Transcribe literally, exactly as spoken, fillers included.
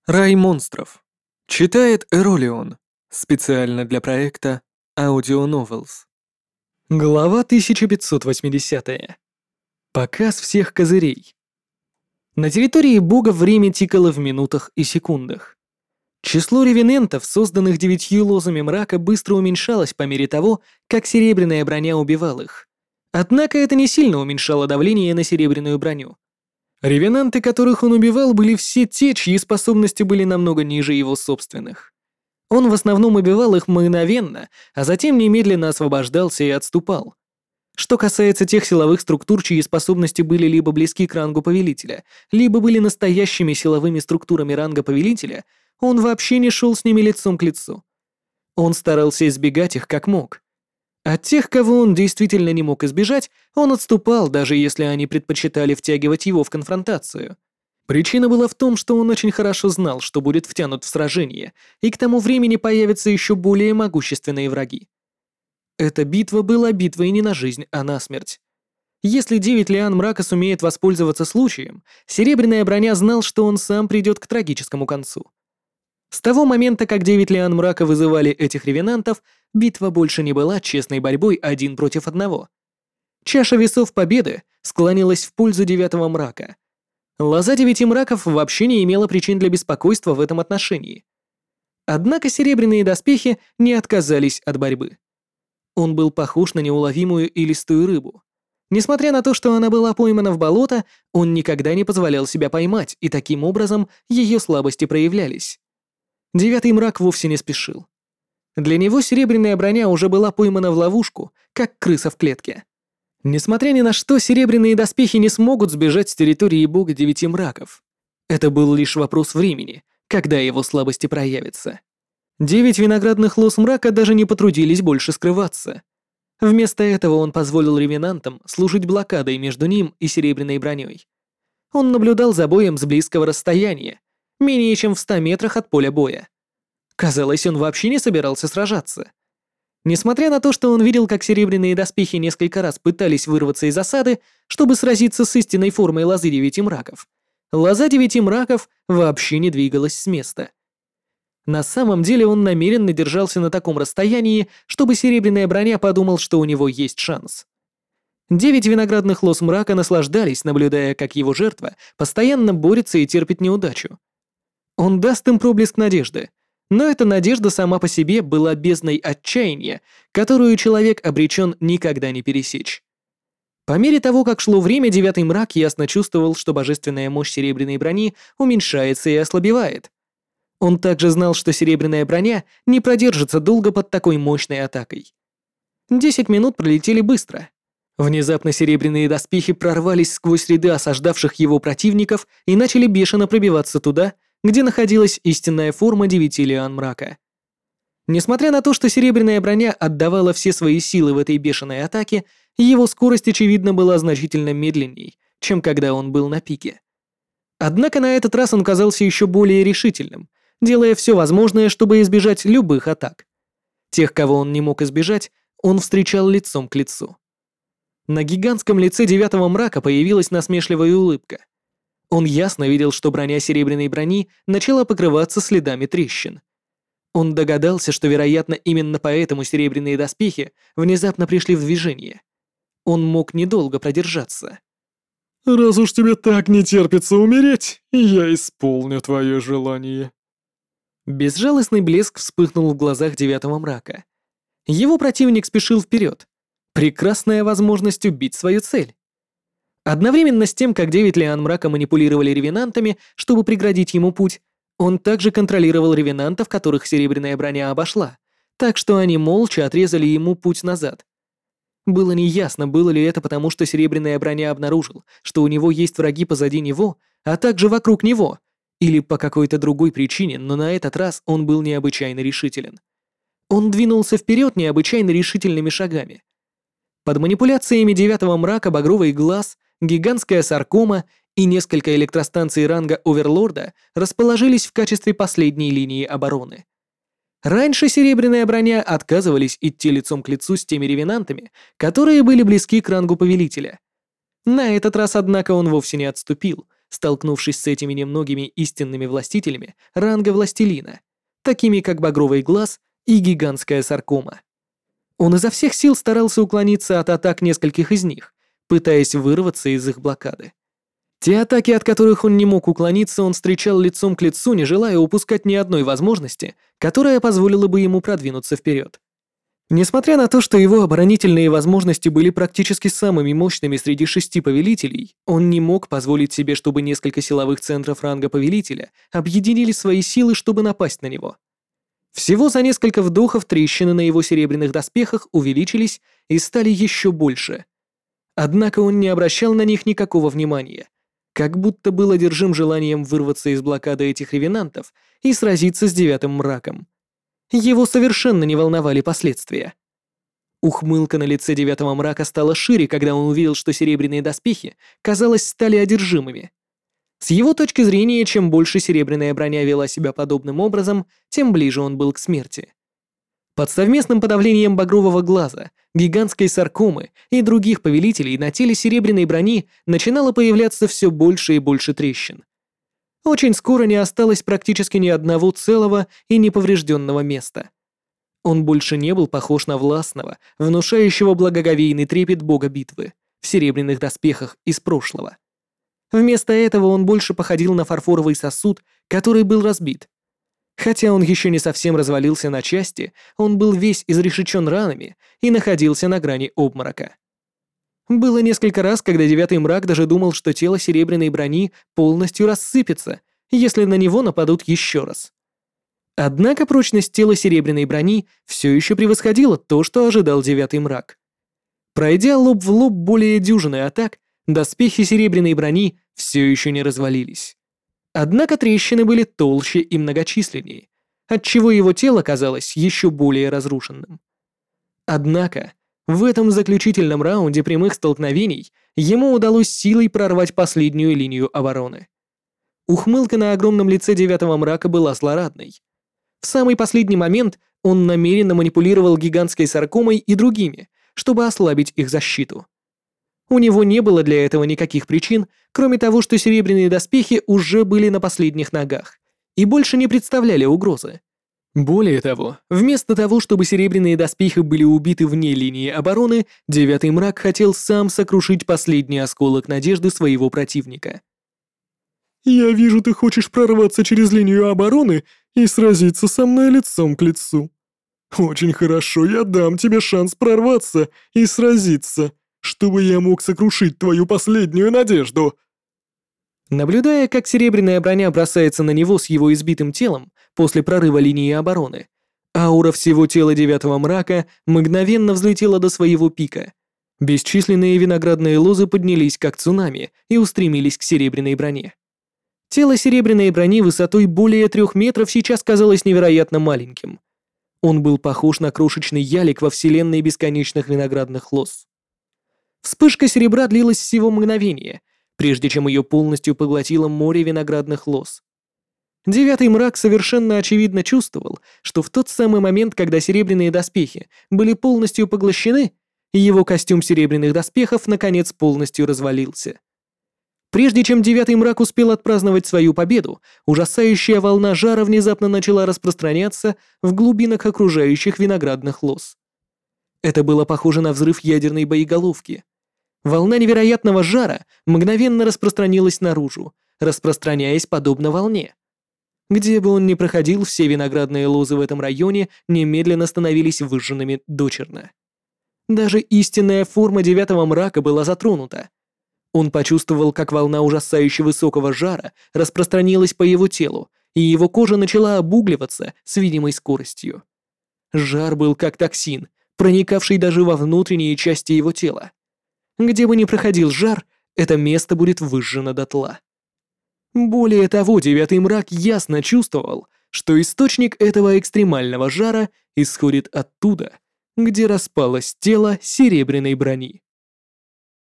Рай монстров. Читает Эролион. Специально для проекта Audio Novels. Глава тысяча пятьсот восьмидесятая. Показ всех козырей. На территории бога время тикало в минутах и секундах. Число ревенентов, созданных девятью лозами мрака, быстро уменьшалось по мере того, как серебряная броня убивала их. Однако это не сильно уменьшало давление на серебряную броню. Ревенанты, которых он убивал, были все те, чьи способности были намного ниже его собственных. Он в основном убивал их мгновенно, а затем немедленно освобождался и отступал. Что касается тех силовых структур, чьи способности были либо близки к рангу повелителя, либо были настоящими силовыми структурами ранга повелителя, он вообще не шел с ними лицом к лицу. Он старался избегать их как мог. От тех, кого он действительно не мог избежать, он отступал, даже если они предпочитали втягивать его в конфронтацию. Причина была в том, что он очень хорошо знал, что будет втянут в сражение, и к тому времени появятся еще более могущественные враги. Эта битва была битвой не на жизнь, а на смерть. Если девять лиан мрака сумеет воспользоваться случаем, серебряная броня знал, что он сам придет к трагическому концу. С того момента, как девять лиан мрака вызывали этих ревенантов, битва больше не была честной борьбой один против одного. Чаша весов победы склонилась в пользу девятого мрака. Лоза девяти мраков вообще не имела причин для беспокойства в этом отношении. Однако серебряные доспехи не отказались от борьбы. Он был похож на неуловимую и листую рыбу. Несмотря на то, что она была поймана в болото, он никогда не позволял себя поймать, и таким образом ее слабости проявлялись. Девятый мрак вовсе не спешил. Для него серебряная броня уже была поймана в ловушку, как крыса в клетке. Несмотря ни на что, серебряные доспехи не смогут сбежать с территории бога девяти мраков. Это был лишь вопрос времени, когда его слабости проявятся. Девять виноградных лоз мрака даже не потрудились больше скрываться. Вместо этого он позволил ревенантам служить блокадой между ним и серебряной броней. Он наблюдал за боем с близкого расстояния, менее чем в ста метрах от поля боя. Казалось, он вообще не собирался сражаться. Несмотря на то, что он видел, как серебряные доспехи несколько раз пытались вырваться из осады, чтобы сразиться с истинной формой лозы девяти мраков, лоза девяти мраков вообще не двигалась с места. На самом деле он намеренно держался на таком расстоянии, чтобы серебряная броня подумал, что у него есть шанс. Девять виноградных лоз мрака наслаждались, наблюдая, как его жертва постоянно борется и терпит неудачу. Он даст им проблеск надежды, но эта надежда сама по себе была бездной отчаяния, которую человек обречен никогда не пересечь. По мере того, как шло время, девятый мрак ясно чувствовал, что божественная мощь серебряной брони уменьшается и ослабевает. Он также знал, что серебряная броня не продержится долго под такой мощной атакой. Десять минут пролетели быстро. Внезапно серебряные доспехи прорвались сквозь ряды осаждавших его противников и начали бешено пробиваться туда, где находилась истинная форма девяти лиан мрака. Несмотря на то, что серебряная броня отдавала все свои силы в этой бешеной атаке, его скорость, очевидно, была значительно медленней, чем когда он был на пике. Однако на этот раз он казался еще более решительным, делая все возможное, чтобы избежать любых атак. Тех, кого он не мог избежать, он встречал лицом к лицу. На гигантском лице девятого мрака появилась насмешливая улыбка. Он ясно видел, что броня серебряной брони начала покрываться следами трещин. Он догадался, что, вероятно, именно поэтому серебряные доспехи внезапно пришли в движение. Он мог недолго продержаться. «Раз уж тебе так не терпится умереть, я исполню твое желание». Безжалостный блеск вспыхнул в глазах девятого мрака. Его противник спешил вперед. Прекрасная возможность убить свою цель. Одновременно с тем, как девять лиан мрака манипулировали ревенантами, чтобы преградить ему путь, он также контролировал ревенантов, которых серебряная броня обошла, так что они молча отрезали ему путь назад. Было неясно, было ли это потому, что серебряная броня обнаружил, что у него есть враги позади него, а также вокруг него, или по какой-то другой причине, но на этот раз он был необычайно решителен. Он двинулся вперед необычайно решительными шагами. Под манипуляциями девятого мрака багровый глаз, гигантская саркома и несколько электростанций ранга Оверлорда расположились в качестве последней линии обороны. Раньше серебряная броня отказывались идти лицом к лицу с теми ревенантами, которые были близки к рангу повелителя. На этот раз, однако, он вовсе не отступил, столкнувшись с этими немногими истинными властителями ранга властелина, такими как Багровый Глаз и Гигантская Саркома. Он изо всех сил старался уклониться от атак нескольких из них, пытаясь вырваться из их блокады. Те атаки, от которых он не мог уклониться, он встречал лицом к лицу, не желая упускать ни одной возможности, которая позволила бы ему продвинуться вперед. Несмотря на то, что его оборонительные возможности были практически самыми мощными среди шести повелителей, он не мог позволить себе, чтобы несколько силовых центров ранга повелителя объединили свои силы, чтобы напасть на него. Всего за несколько вдохов трещины на его серебряных доспехах увеличились и стали еще больше. Однако он не обращал на них никакого внимания, как будто был одержим желанием вырваться из блокады этих ревенантов и сразиться с Девятым Мраком. Его совершенно не волновали последствия. Ухмылка на лице Девятого Мрака стала шире, когда он увидел, что серебряные доспехи, казалось, стали одержимыми. С его точки зрения, чем больше серебряная броня вела себя подобным образом, тем ближе он был к смерти. Под совместным подавлением Багрового Глаза, Гигантской Саркомы и других повелителей на теле серебряной брони начинало появляться все больше и больше трещин. Очень скоро не осталось практически ни одного целого и неповрежденного места. Он больше не был похож на властного, внушающего благоговейный трепет бога битвы в серебряных доспехах из прошлого. Вместо этого он больше походил на фарфоровый сосуд, который был разбит. Хотя он еще не совсем развалился на части, он был весь изрешечен ранами и находился на грани обморока. Было несколько раз, когда Девятый Мрак даже думал, что тело серебряной брони полностью рассыпется, если на него нападут еще раз. Однако прочность тела серебряной брони все еще превосходила то, что ожидал Девятый Мрак. Пройдя лоб в лоб более дюжины атак, доспехи серебряной брони все еще не развалились. Однако трещины были толще и многочисленнее, отчего его тело казалось еще более разрушенным. Однако, в этом заключительном раунде прямых столкновений ему удалось силой прорвать последнюю линию обороны. Ухмылка на огромном лице Девятого Мрака была злорадной. В самый последний момент он намеренно манипулировал Гигантской Саркомой и другими, чтобы ослабить их защиту. У него не было для этого никаких причин, кроме того, что серебряные доспехи уже были на последних ногах и больше не представляли угрозы. Более того, вместо того, чтобы серебряные доспехи были убиты вне линии обороны, Девятый Мрак хотел сам сокрушить последний осколок надежды своего противника. «Я вижу, ты хочешь прорваться через линию обороны и сразиться со мной лицом к лицу. Очень хорошо, я дам тебе шанс прорваться и сразиться, чтобы я мог сокрушить твою последнюю надежду». Наблюдая, как серебряная броня бросается на него с его избитым телом после прорыва линии обороны, аура всего тела Девятого Мрака мгновенно взлетела до своего пика. Бесчисленные виноградные лозы поднялись как цунами и устремились к серебряной броне. Тело серебряной брони высотой более трех метров сейчас казалось невероятно маленьким. Он был похож на крошечный ялик во вселенной бесконечных виноградных лоз. Вспышка серебра длилась всего мгновение, прежде чем ее полностью поглотило море виноградных лоз. Девятый Мрак совершенно очевидно чувствовал, что в тот самый момент, когда серебряные доспехи были полностью поглощены, его костюм серебряных доспехов наконец полностью развалился. Прежде чем Девятый Мрак успел отпраздновать свою победу, ужасающая волна жара внезапно начала распространяться в глубинах окружающих виноградных лоз. Это было похоже на взрыв ядерной боеголовки. Волна невероятного жара мгновенно распространилась наружу, распространяясь подобно волне. Где бы он ни проходил, все виноградные лозы в этом районе немедленно становились выжженными дочерно. Даже истинная форма Девятого Мрака была затронута. Он почувствовал, как волна ужасающе высокого жара распространилась по его телу, и его кожа начала обугливаться с видимой скоростью. Жар был как токсин, проникавший даже во внутренние части его тела. Где бы ни проходил жар, это место будет выжжено дотла. Более того, Девятый Мрак ясно чувствовал, что источник этого экстремального жара исходит оттуда, где распалось тело серебряной брони.